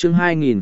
Chương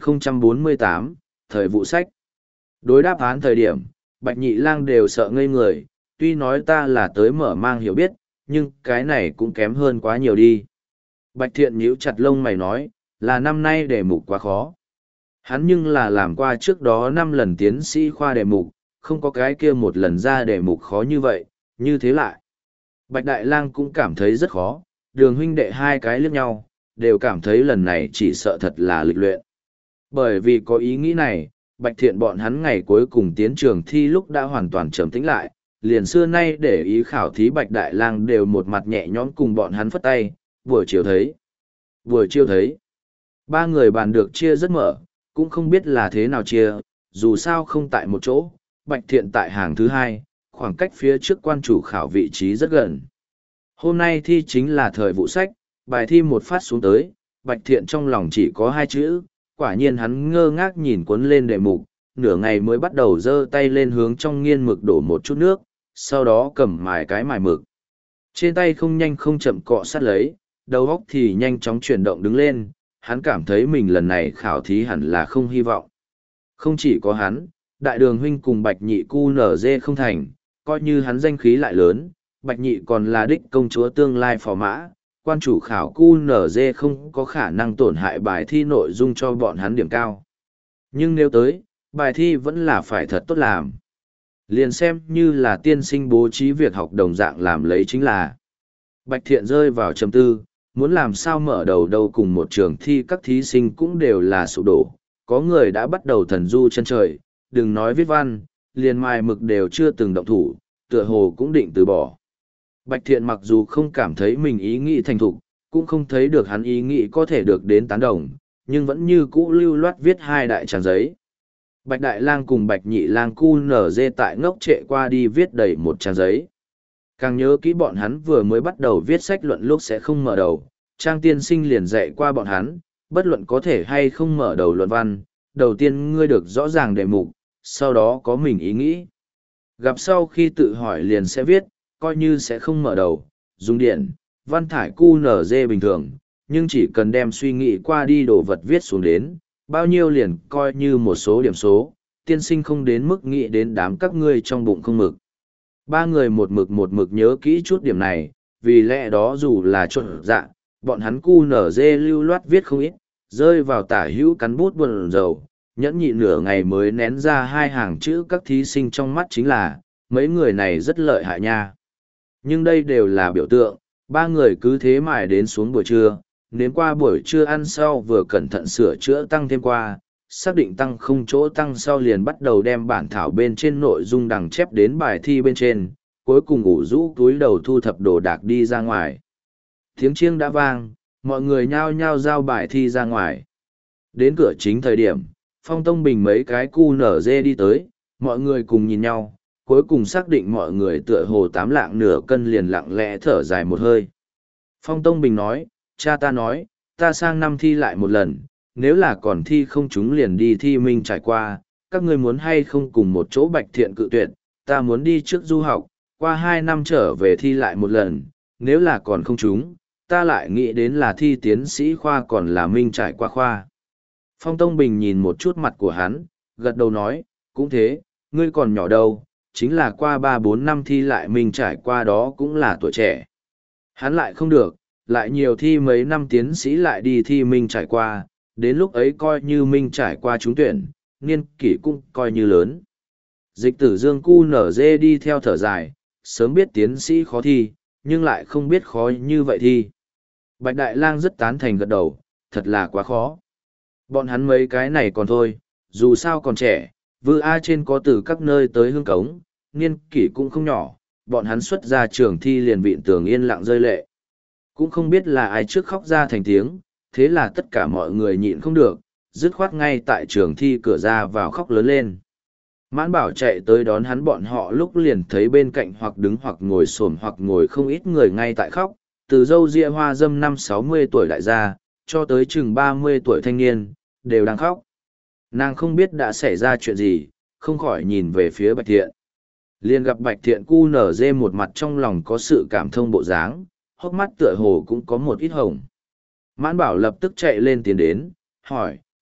2048, thời vụ sách. Đối đáp án thời điểm, Bạch Nhị Lang đều sợ ngây người, tuy nói ta là tới mở mang hiểu biết, nhưng cái này cũng kém hơn quá nhiều đi. Bạch Thiện nhíu chặt lông mày nói, là năm nay đề mục quá khó. Hắn nhưng là làm qua trước đó 5 lần tiến sĩ khoa đề mục, không có cái kia một lần ra đề mục khó như vậy, như thế lại. Bạch Đại Lang cũng cảm thấy rất khó, Đường huynh đệ hai cái liếc nhau, đều cảm thấy lần này chỉ sợ thật là lịch luyện. Bởi vì có ý nghĩ này, Bạch Thiện bọn hắn ngày cuối cùng tiến trường thi lúc đã hoàn toàn trầm tĩnh lại, liền xưa nay để ý khảo thí Bạch Đại Lang đều một mặt nhẹ nhõm cùng bọn hắn phất tay, buổi chiều thấy. Buổi chiều thấy. Ba người bàn được chia rất mở, cũng không biết là thế nào chia, dù sao không tại một chỗ, Bạch Thiện tại hàng thứ hai, khoảng cách phía trước quan chủ khảo vị trí rất gần. Hôm nay thi chính là thời vụ sách, bài thi một phát xuống tới, Bạch Thiện trong lòng chỉ có 2 chữ, quả nhiên hắn ngơ ngác nhìn cuốn lên đề mục, nửa ngày mới bắt đầu giơ tay lên hướng trong nghiên mực đổ một chút nước, sau đó cầm mài cái mài mực. Trên tay không nhanh không chậm cọ sát lấy, đầu óc thì nhanh chóng chuyển động đứng lên, hắn cảm thấy mình lần này khảo thí hẳn là không hy vọng. Không chỉ có hắn, Đại Đường huynh cùng Bạch Nhị cu nở dê không thành, coi như hắn danh khí lại lớn, Bạch Nhị còn là đích công chúa tương lai phò mã, quan chủ khảo cu nở dê không có khả năng tổn hại bài thi nội dung cho bọn hắn điểm cao. Nhưng nếu tới, bài thi vẫn là phải thật tốt làm. Liền xem như là tiên sinh bố trí việc học đồng dạng làm lấy chính là. Bạch Thiện rơi vào trầm tư, muốn làm sao mở đầu đâu cùng một trường thi các thí sinh cũng đều là sụp đổ. Có người đã bắt đầu thần du chân trời, đừng nói viết văn, liền mài mực đều chưa từng động thủ, tựa hồ cũng định từ bỏ. Bạch Thiện mặc dù không cảm thấy mình ý nghĩ thành thục, cũng không thấy được hắn ý nghĩ có thể được đến tán đồng, nhưng vẫn như cũ lưu loát viết 2 đại trang giấy. Bạch Đại Lang cùng Bạch Nhị Lang cu nở dê tại ngốc trệ qua đi viết đầy 1 trang giấy. Càng nhớ kỹ bọn hắn vừa mới bắt đầu viết sách luận lúc sẽ không mở đầu, Trang tiên sinh liền dạy qua bọn hắn, bất luận có thể hay không mở đầu luận văn, đầu tiên ngươi được rõ ràng đề mục, sau đó có mình ý nghĩ. Gặp sau khi tự hỏi liền sẽ viết, coi như sẽ không mở đầu, dùng điện, văn thải QNZ bình thường, nhưng chỉ cần đem suy nghĩ qua đi đồ vật viết xuống đến, bao nhiêu liền coi như một số điểm số, tiên sinh không đến mức nghĩ đến đám các ngươi trong bụng không mực. 3 người một mực nhớ kỹ chút điểm này, vì lẽ đó dù là trộn dạ, bọn hắn QNZ lưu loát viết không ít, rơi vào tả hữu cắn bút buồn rầu, nhẫn nhịn nửa ngày mới nén ra 2 hàng chữ các thí sinh trong mắt chính là, mấy người này rất lợi hại nha. Nhưng đây đều là biểu tượng, 3 người cứ thế mãi đến xuống buổi trưa, nếm qua buổi trưa ăn sau vừa cẩn thận sửa chữa tăng thêm qua, xác định tăng không chỗ tăng sau liền bắt đầu đem bản thảo bên trên nội dung đằng chép đến bài thi bên trên, cuối cùng ủ rũ túi đầu thu thập đồ đạc đi ra ngoài. Tiếng chiêng đã vang, mọi người nhao nhao giao bài thi ra ngoài. Đến cửa chính thời điểm, Phong Tông Bình mấy cái cu nở dê đi tới, mọi người cùng nhìn nhau, cuối cùng xác định mọi người tựa hồ 8 lạng nửa cân liền lặng lẽ thở dài một hơi. Phong Tông Bình nói, cha ta nói, ta sang năm thi lại một lần, nếu là còn thi không chúng liền đi thi minh trải qua, các ngươi muốn hay không cùng một chỗ Bạch Thiện cự tuyệt, ta muốn đi trước du học, qua 2 năm trở về thi lại một lần, nếu là còn không chúng, ta lại nghĩ đến là thi tiến sĩ khoa còn là minh trải qua khoa. Phong Tông Bình nhìn một chút mặt của hắn, gật đầu nói, cũng thế, ngươi còn nhỏ đâu, chính là qua 3-4 năm thi lại minh trải qua đó cũng là tuổi trẻ. Hắn lại không được, lại nhiều thi mấy năm tiến sĩ lại đi thi minh trải qua, đến lúc ấy coi như minh trải qua trúng tuyển, niên kỷ cũng coi như lớn. Dịch tử Dương cu nở dê đi theo thở dài, sớm biết tiến sĩ khó thi, nhưng lại không biết khó như vậy thi. Bạch Đại Lang rất tán thành gật đầu, thật là quá khó. Bọn hắn mấy cái này còn thôi, dù sao còn trẻ, vư A trên có từ các nơi tới hương cống, niên kỷ cũng không nhỏ, bọn hắn xuất ra trường thi liền vịn tường yên lặng rơi lệ. Cũng không biết là ai trước khóc ra thành tiếng, thế là tất cả mọi người nhịn không được, dứt khoát ngay tại trường thi cửa ra vào khóc lớn lên. Mãn Bảo chạy tới đón hắn bọn họ lúc liền thấy bên cạnh hoặc đứng hoặc ngồi xổm hoặc ngồi không ít người ngay tại khóc, từ râu ria hoa dâm 5-60 tuổi đại gia, cho tới chừng 30 tuổi thanh niên, đều đang khóc. Nàng không biết đã xảy ra chuyện gì, không khỏi nhìn về phía Bạch Thiện. Liền gặp Bạch Thiện cu nở dê một mặt trong lòng có sự cảm thông bộ dáng, hốc mắt tựa hồ cũng có một ít hồng. Mãn Bảo lập tức chạy lên tiến đến, hỏi,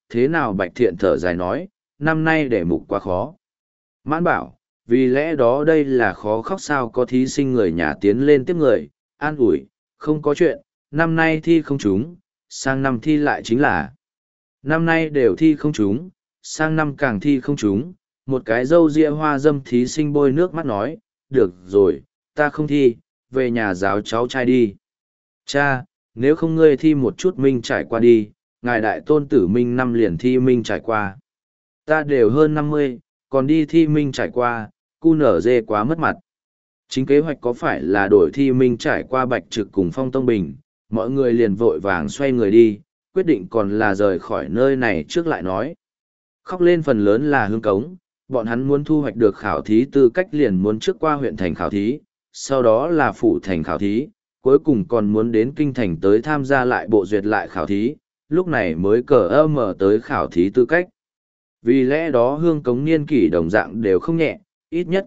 thế nào Bạch Thiện thở dài nói, năm nay đề mục quá khó. Mãn bảo, vì lẽ đó đây là khó khóc sao có thí sinh người nhà tiến lên tiếp người, an ủi, không có chuyện, năm nay thi không trúng, sang năm thi lại chính là. Năm nay đều thi không trúng, sang năm càng thi không trúng, một cái râu ria hoa dâm thí sinh bôi nước mắt nói, được rồi, ta không thi, về nhà giáo cháu trai đi. Cha, nếu không ngươi thi một chút minh trải qua đi, ngài đại tôn tử minh năm liền thi minh trải qua. Ta đều hơn 50, còn đi thi minh trải qua, cu nở dê quá mất mặt. Chính kế hoạch có phải là đổi thi minh trải qua Bạch Trực cùng Phong Tông Bình, mọi người liền vội vàng xoay người đi, quyết định còn là rời khỏi nơi này trước lại nói. Khóc lên phần lớn là Hương Cống, bọn hắn muốn thu hoạch được khảo thí tư cách liền muốn trước qua huyện thành khảo thí, sau đó là phủ thành khảo thí, cuối cùng còn muốn đến kinh thành tới tham gia lại bộ duyệt lại khảo thí, lúc này mới mở tới khảo thí tư cách. Vì lẽ đó Hương Cống niên kỷ đồng dạng đều không nhẹ, ít nhất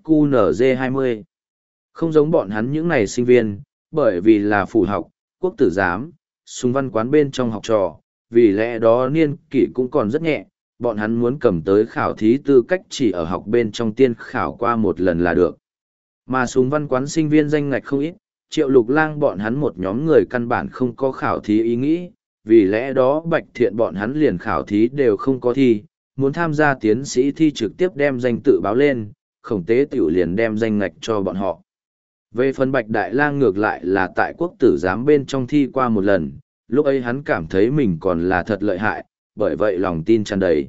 QNZ20. Không giống bọn hắn những này sinh viên, bởi vì là phủ học, quốc tử giám, súng văn quán bên trong học trò, vì lẽ đó niên kỷ cũng còn rất nhẹ, bọn hắn muốn cầm tới khảo thí tư cách chỉ ở học bên trong tiên khảo qua một lần là được. Mà súng văn quán sinh viên danh ngạch không ít, Triệu Lục Lang bọn hắn một nhóm người căn bản không có khảo thí ý nghĩ, vì lẽ đó Bạch Thiện bọn hắn liền khảo thí đều không có thi, muốn tham gia tiến sĩ thi trực tiếp đem danh tự báo lên, Khổng Tế Tiểu liền đem danh ngạch cho bọn họ. Về phần Bạch Đại Lang ngược lại là tại quốc tử giám bên trong thi qua một lần, lúc ấy hắn cảm thấy mình còn là thật lợi hại, bởi vậy lòng tin tràn đầy.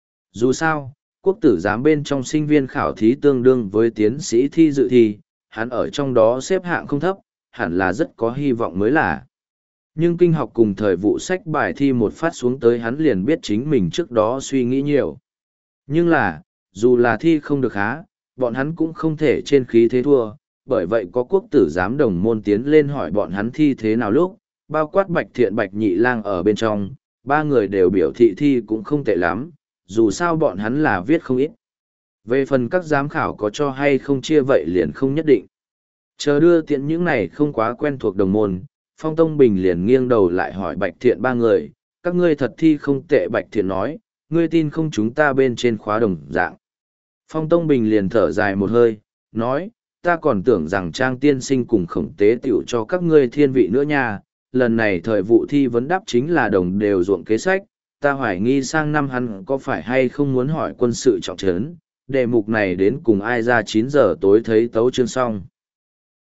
Dù sao, quốc tử giám bên trong sinh viên khảo thí tương đương với tiến sĩ thi dự thi, hắn ở trong đó xếp hạng không thấp, hẳn là rất có hy vọng mới là. Nhưng kinh học cùng thời vụ sách bài thi một phát xuống tới hắn liền biết chính mình trước đó suy nghĩ nhiều. Nhưng là, dù là thi không được há, bọn hắn cũng không thể trên khí thế thua, bởi vậy có quốc tử giám đồng môn tiến lên hỏi bọn hắn thi thế nào lúc, bao quát Bạch Thiện Bạch Nhị Lang ở bên trong, ba người đều biểu thị thi cũng không tệ lắm, dù sao bọn hắn là viết không ít. Về phần các giám khảo có cho hay không chia vậy liền không nhất định. Chờ đưa tiện những này không quá quen thuộc đồng môn, Phong Tông Bình liền nghiêng đầu lại hỏi Bạch Thiện ba người, các ngươi thật thi không tệ. Bạch Thiện nói, ngươi tin không chúng ta bên trên khóa đồng dạng. Phong Tông Bình liền thở dài một hơi, nói, ta còn tưởng rằng Trang tiên sinh cùng Khổng Tế Tiểu cho các ngươi thiên vị nữa nha, lần này thời vụ thi vấn đáp chính là đồng đều ruộng kế sách, ta hoài nghi sang năm hắn có phải hay không muốn hỏi quân sự trọng trấn, đề mục này đến cùng ai ra 9 giờ tối thấy tấu chương xong.